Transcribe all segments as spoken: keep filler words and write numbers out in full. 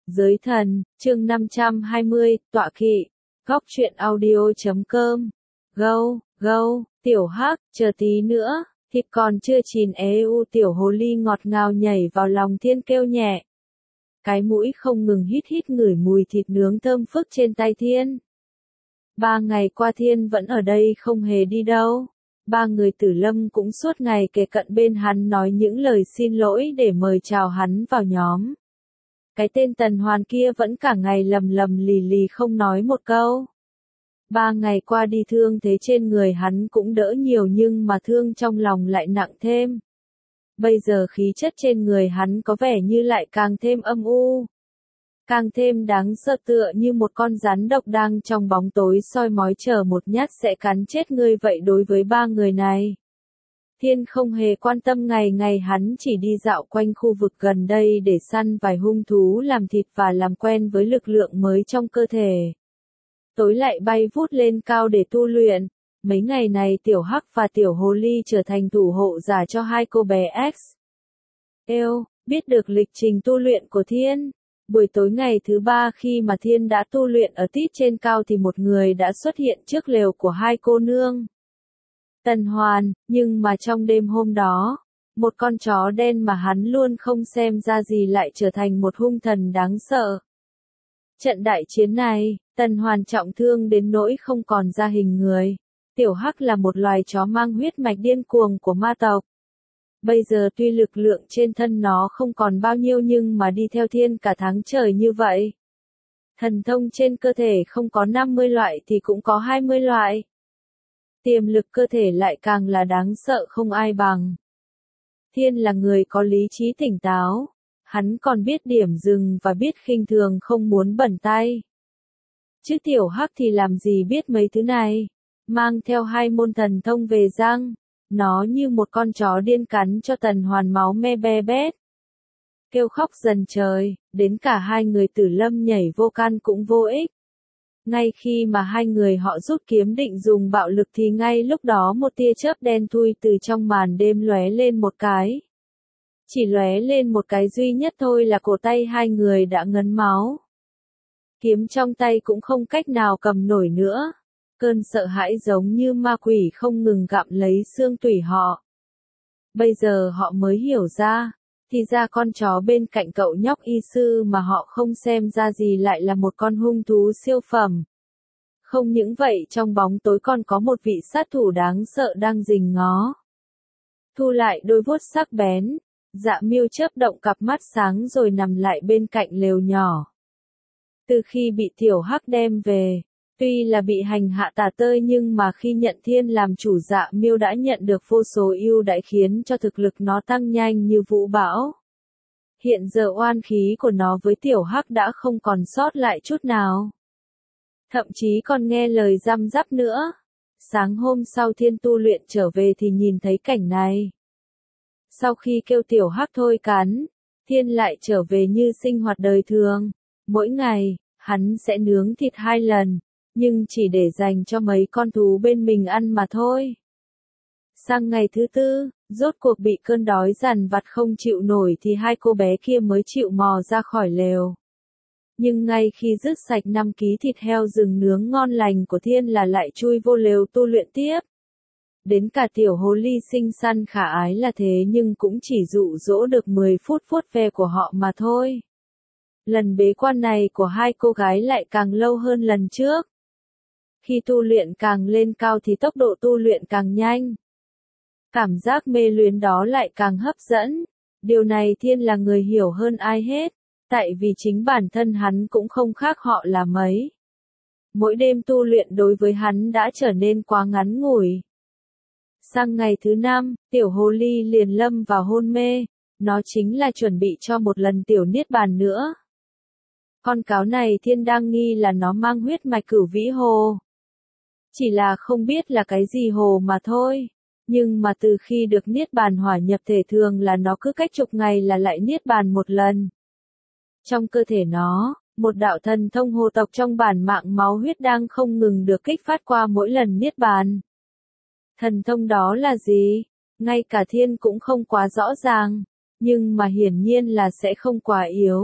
Giới thần, chương năm trăm hai mươi, tọa kỵ, góc truyện audio.com, go, go, tiểu hắc, chờ tí nữa, thịt còn chưa chín ế u tiểu hồ ly ngọt ngào nhảy vào lòng Thiên kêu nhẹ. Cái mũi không ngừng hít hít ngửi mùi thịt nướng thơm phức trên tay Thiên. Ba ngày qua Thiên vẫn ở đây không hề đi đâu. Ba người Tử Lâm cũng suốt ngày kề cận bên hắn nói những lời xin lỗi để mời chào hắn vào nhóm. Cái tên Tần Hoàn kia vẫn cả ngày lầm lầm lì lì không nói một câu. Ba ngày qua đi thương thế trên người hắn cũng đỡ nhiều nhưng mà thương trong lòng lại nặng thêm. Bây giờ khí chất trên người hắn có vẻ như lại càng thêm âm u. Càng thêm đáng sợ tựa như một con rắn độc đang trong bóng tối soi mói chờ một nhát sẽ cắn chết ngươi vậy đối với ba người này. Thiên không hề quan tâm ngày ngày hắn chỉ đi dạo quanh khu vực gần đây để săn vài hung thú làm thịt và làm quen với lực lượng mới trong cơ thể. Tối lại bay vút lên cao để tu luyện. Mấy ngày này Tiểu Hắc và Tiểu Hồ Ly trở thành thủ hộ giả cho hai cô bé X. Eo, biết được lịch trình tu luyện của Thiên. Buổi tối ngày thứ ba khi mà Thiên đã tu luyện ở tít trên cao thì một người đã xuất hiện trước lều của hai cô nương. Tần Hoàn, nhưng mà trong đêm hôm đó, một con chó đen mà hắn luôn không xem ra gì lại trở thành một hung thần đáng sợ. Trận đại chiến này, Tần Hoàn trọng thương đến nỗi không còn ra hình người. Tiểu Hắc là một loài chó mang huyết mạch điên cuồng của ma tộc. Bây giờ tuy lực lượng trên thân nó không còn bao nhiêu nhưng mà đi theo Thiên cả tháng trời như vậy. Thần thông trên cơ thể không có năm mươi loại thì cũng có hai mươi loại. Tiềm lực cơ thể lại càng là đáng sợ không ai bằng. Thiên là người có lý trí tỉnh táo. Hắn còn biết điểm dừng và biết khinh thường không muốn bẩn tay. Chứ Tiểu Hắc thì làm gì biết mấy thứ này. Mang theo hai môn thần thông về răng. Nó như một con chó điên cắn cho Tần Hoàn máu me be bét. Kêu khóc dần trời, đến cả hai người Tử Lâm nhảy vô can cũng vô ích. Ngay khi mà hai người họ rút kiếm định dùng bạo lực thì ngay lúc đó một tia chớp đen thui từ trong màn đêm lóe lên một cái. Chỉ lóe lên một cái duy nhất thôi là cổ tay hai người đã ngấn máu. Kiếm trong tay cũng không cách nào cầm nổi nữa. Cơn sợ hãi giống như ma quỷ không ngừng gặm lấy xương tủy họ. Bây giờ họ mới hiểu ra, thì ra con chó bên cạnh cậu nhóc y sư mà họ không xem ra gì lại là một con hung thú siêu phẩm. Không những vậy trong bóng tối còn có một vị sát thủ đáng sợ đang rình ngó. Thu lại đôi vuốt sắc bén, Dạ Miêu chớp động cặp mắt sáng rồi nằm lại bên cạnh lều nhỏ. Từ khi bị Tiểu Hắc đem về, tuy là bị hành hạ tả tơi nhưng mà khi nhận Thiên làm chủ Dạ Miêu đã nhận được vô số ưu đãi khiến cho thực lực nó tăng nhanh như vũ bão. Hiện giờ oan khí của nó với Tiểu Hắc đã không còn sót lại chút nào. Thậm chí còn nghe lời răm rắp nữa. Sáng hôm sau Thiên tu luyện trở về thì nhìn thấy cảnh này. Sau khi kêu Tiểu Hắc thôi cắn, Thiên lại trở về như sinh hoạt đời thường. Mỗi ngày, hắn sẽ nướng thịt hai lần. Nhưng chỉ để dành cho mấy con thú bên mình ăn mà thôi. Sang ngày thứ tư, rốt cuộc bị cơn đói dằn vặt không chịu nổi thì hai cô bé kia mới chịu mò ra khỏi lều. Nhưng ngay khi dứt sạch năm ký thịt heo rừng nướng ngon lành của Thiên là lại chui vô lều tu luyện tiếp. Đến cả Tiểu Hồ Ly xinh xắn khả ái là thế nhưng cũng chỉ dụ dỗ được mười phút vuốt ve của họ mà thôi. Lần bế quan này của hai cô gái lại càng lâu hơn lần trước. Khi tu luyện càng lên cao thì tốc độ tu luyện càng nhanh. Cảm giác mê luyến đó lại càng hấp dẫn. Điều này Thiên là người hiểu hơn ai hết, tại vì chính bản thân hắn cũng không khác họ là mấy. Mỗi đêm tu luyện đối với hắn đã trở nên quá ngắn ngủi. Sang ngày thứ năm, Tiểu Hồ Ly liền lâm vào hôn mê, nó chính là chuẩn bị cho một lần tiểu niết bàn nữa. Con cáo này Thiên đang nghi là nó mang huyết mạch Cửu Vĩ Hồ. Chỉ là không biết là cái gì hồ mà thôi. Nhưng mà từ khi được niết bàn hỏa nhập thể thường là nó cứ cách chục ngày là lại niết bàn một lần. Trong cơ thể nó, một đạo thần thông hồ tộc trong bản mạng máu huyết đang không ngừng được kích phát qua mỗi lần niết bàn. Thần thông đó là gì? Ngay cả Thiên cũng không quá rõ ràng. Nhưng mà hiển nhiên là sẽ không quá yếu.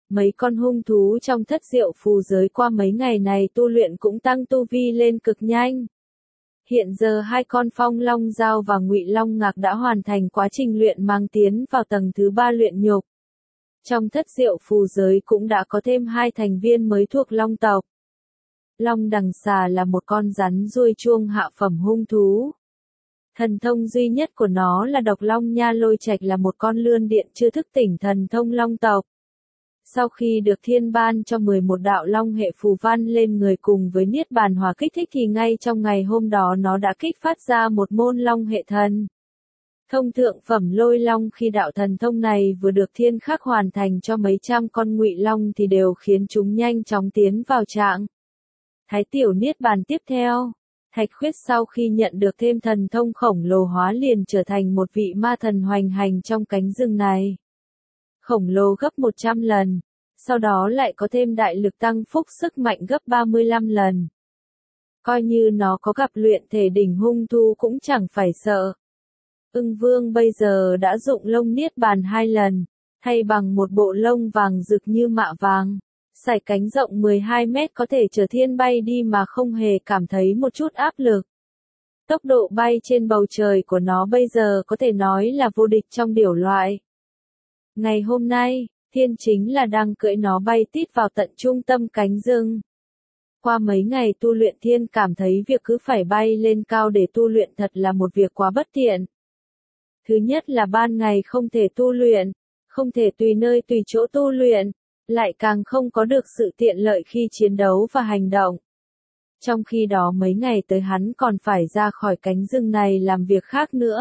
Mấy con hung thú trong thất diệu phù giới qua mấy ngày này tu luyện cũng tăng tu vi lên cực nhanh. Hiện giờ hai con Phong Long Dao và Ngụy Long Ngạc đã hoàn thành quá trình luyện mang tiến vào tầng thứ ba luyện nhục. Trong thất diệu phù giới cũng đã có thêm hai thành viên mới thuộc Long tộc. Long đằng xà là một con rắn ruồi chuông hạ phẩm hung thú. Thần thông duy nhất của nó là độc long nha lôi trạch là một con lươn điện chưa thức tỉnh thần thông long tộc. Sau khi được thiên ban cho mười một đạo long hệ phù văn lên người cùng với niết bàn hòa kích thích thì ngay trong ngày hôm đó nó đã kích phát ra một môn long hệ thần. Thông thượng phẩm lôi long khi đạo thần thông này vừa được thiên khắc hoàn thành cho mấy trăm con ngụy long thì đều khiến chúng nhanh chóng tiến vào trạng thái tiểu niết bàn tiếp theo. Thạch Khuyết sau khi nhận được thêm thần thông khổng lồ hóa liền trở thành một vị ma thần hoành hành trong cánh rừng này. Khổng lồ gấp một trăm lần, sau đó lại có thêm đại lực tăng phúc sức mạnh gấp ba mươi lăm lần. Coi như nó có gặp luyện thể đỉnh hung thú cũng chẳng phải sợ. Ưng Vương bây giờ đã dụng lông niết bàn hai lần, thay bằng một bộ lông vàng rực như mạ vàng. Sải cánh rộng mười hai mét có thể chở thiên bay đi mà không hề cảm thấy một chút áp lực. Tốc độ bay trên bầu trời của nó bây giờ có thể nói là vô địch trong điểu loại. Ngày hôm nay, Thiên chính là đang cưỡi nó bay tít vào tận trung tâm cánh rừng. Qua mấy ngày tu luyện Thiên cảm thấy việc cứ phải bay lên cao để tu luyện thật là một việc quá bất tiện. Thứ nhất là ban ngày không thể tu luyện, không thể tùy nơi tùy chỗ tu luyện. Lại càng không có được sự tiện lợi khi chiến đấu và hành động. Trong khi đó mấy ngày tới hắn còn phải ra khỏi cánh rừng này làm việc khác nữa.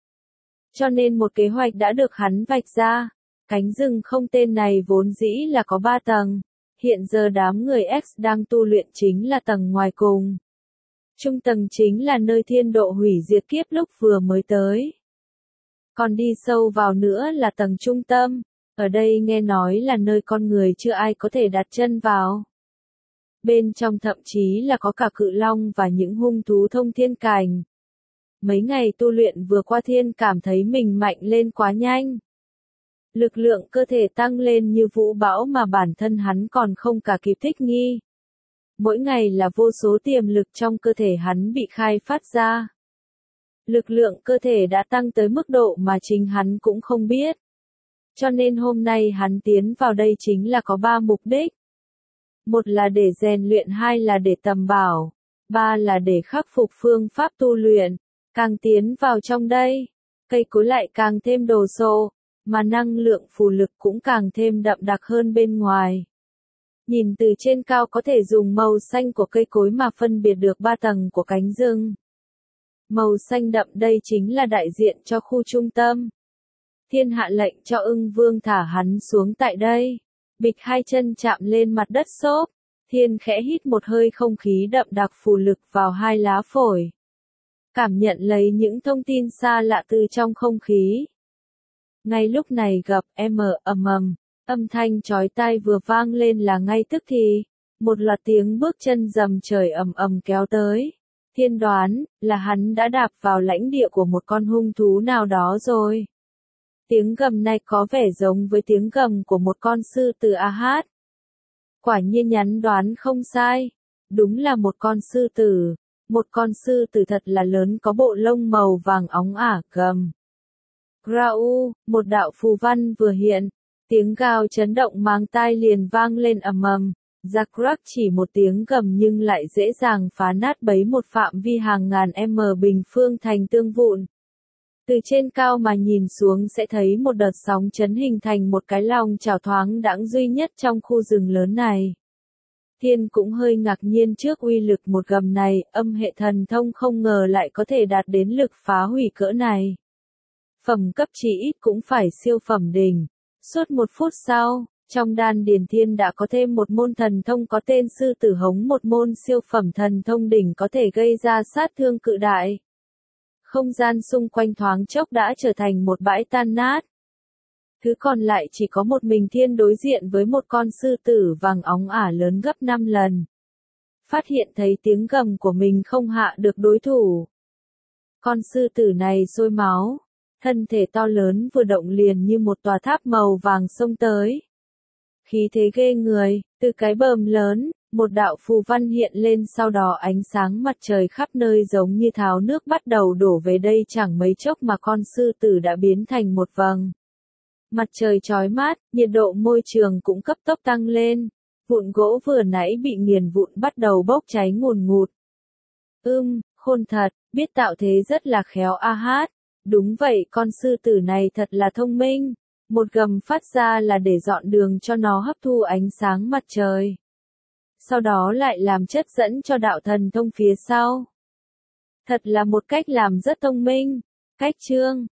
Cho nên một kế hoạch đã được hắn vạch ra. Cánh rừng không tên này vốn dĩ là có ba tầng. Hiện giờ đám người X đang tu luyện chính là tầng ngoài cùng. Trung tầng chính là nơi thiên độ hủy diệt kiếp lúc vừa mới tới. Còn đi sâu vào nữa là tầng trung tâm. Ở đây nghe nói là nơi con người chưa ai có thể đặt chân vào. Bên trong thậm chí là có cả cự long và những hung thú thông thiên cảnh. Mấy ngày tu luyện vừa qua Thiên cảm thấy mình mạnh lên quá nhanh. Lực lượng cơ thể tăng lên như vũ bão mà bản thân hắn còn không cả kịp thích nghi. Mỗi ngày là vô số tiềm lực trong cơ thể hắn bị khai phát ra. Lực lượng cơ thể đã tăng tới mức độ mà chính hắn cũng không biết. Cho nên hôm nay hắn tiến vào đây chính là có ba mục đích. Một là để rèn luyện, hai là để tầm bảo, ba là để khắc phục phương pháp tu luyện. Càng tiến vào trong đây, cây cối lại càng thêm đồ sộ, mà năng lượng phù lực cũng càng thêm đậm đặc hơn bên ngoài. Nhìn từ trên cao có thể dùng màu xanh của cây cối mà phân biệt được ba tầng của cánh rừng. Màu xanh đậm đây chính là đại diện cho khu trung tâm. Thiên hạ lệnh cho Ưng Vương thả hắn xuống tại đây. Bịch hai chân chạm lên mặt đất xốp. Thiên khẽ hít một hơi không khí đậm đặc phù lực vào hai lá phổi. Cảm nhận lấy những thông tin xa lạ từ trong không khí. Ngay lúc này gặp M ầm ầm, âm thanh chói tai vừa vang lên là ngay tức thì, một loạt tiếng bước chân rầm trời ầm ầm kéo tới. Thiên đoán là hắn đã đạp vào lãnh địa của một con hung thú nào đó rồi. Tiếng gầm này có vẻ giống với tiếng gầm của một con sư tử a hát. Quả nhiên nhắn đoán không sai. Đúng là một con sư tử. Một con sư tử thật là lớn có bộ lông màu vàng óng ả gầm. Grau, một đạo phù văn vừa hiện. Tiếng gào chấn động mang tai liền vang lên ầm ầm. Zakrak chỉ một tiếng gầm nhưng lại dễ dàng phá nát bấy một phạm vi hàng ngàn m bình phương thành tương vụn. Từ trên cao mà nhìn xuống sẽ thấy một đợt sóng chấn hình thành một cái lòng chảo thoáng đãng duy nhất trong khu rừng lớn này. Thiên cũng hơi ngạc nhiên trước uy lực một gầm này, âm hệ thần thông không ngờ lại có thể đạt đến lực phá hủy cỡ này. Phẩm cấp chỉ ít cũng phải siêu phẩm đỉnh. Suốt một phút sau, trong đan điền Thiên đã có thêm một môn thần thông có tên sư tử hống, một môn siêu phẩm thần thông đỉnh có thể gây ra sát thương cự đại. Không gian xung quanh thoáng chốc đã trở thành một bãi tan nát. Thứ còn lại chỉ có một mình Thiên đối diện với một con sư tử vàng óng ả lớn gấp năm lần. Phát hiện thấy tiếng gầm của mình không hạ được đối thủ. Con sư tử này sôi máu, thân thể to lớn vừa động liền như một tòa tháp màu vàng xông tới. khí thế ghê người, từ cái bờm lớn, một đạo phù văn hiện lên sau đó ánh sáng mặt trời khắp nơi giống như tháo nước bắt đầu đổ về đây chẳng mấy chốc mà con sư tử đã biến thành một vầng. Mặt trời chói mát, nhiệt độ môi trường cũng cấp tốc tăng lên, vụn gỗ vừa nãy bị nghiền vụn bắt đầu bốc cháy ngùn ngụt. Ưm, khôn thật, biết tạo thế rất là khéo a hát. Đúng vậy, con sư tử này thật là thông minh. Một gầm phát ra là để dọn đường cho nó hấp thu ánh sáng mặt trời. Sau đó lại làm chất dẫn cho đạo thần thông phía sau. Thật là một cách làm rất thông minh. Cách chương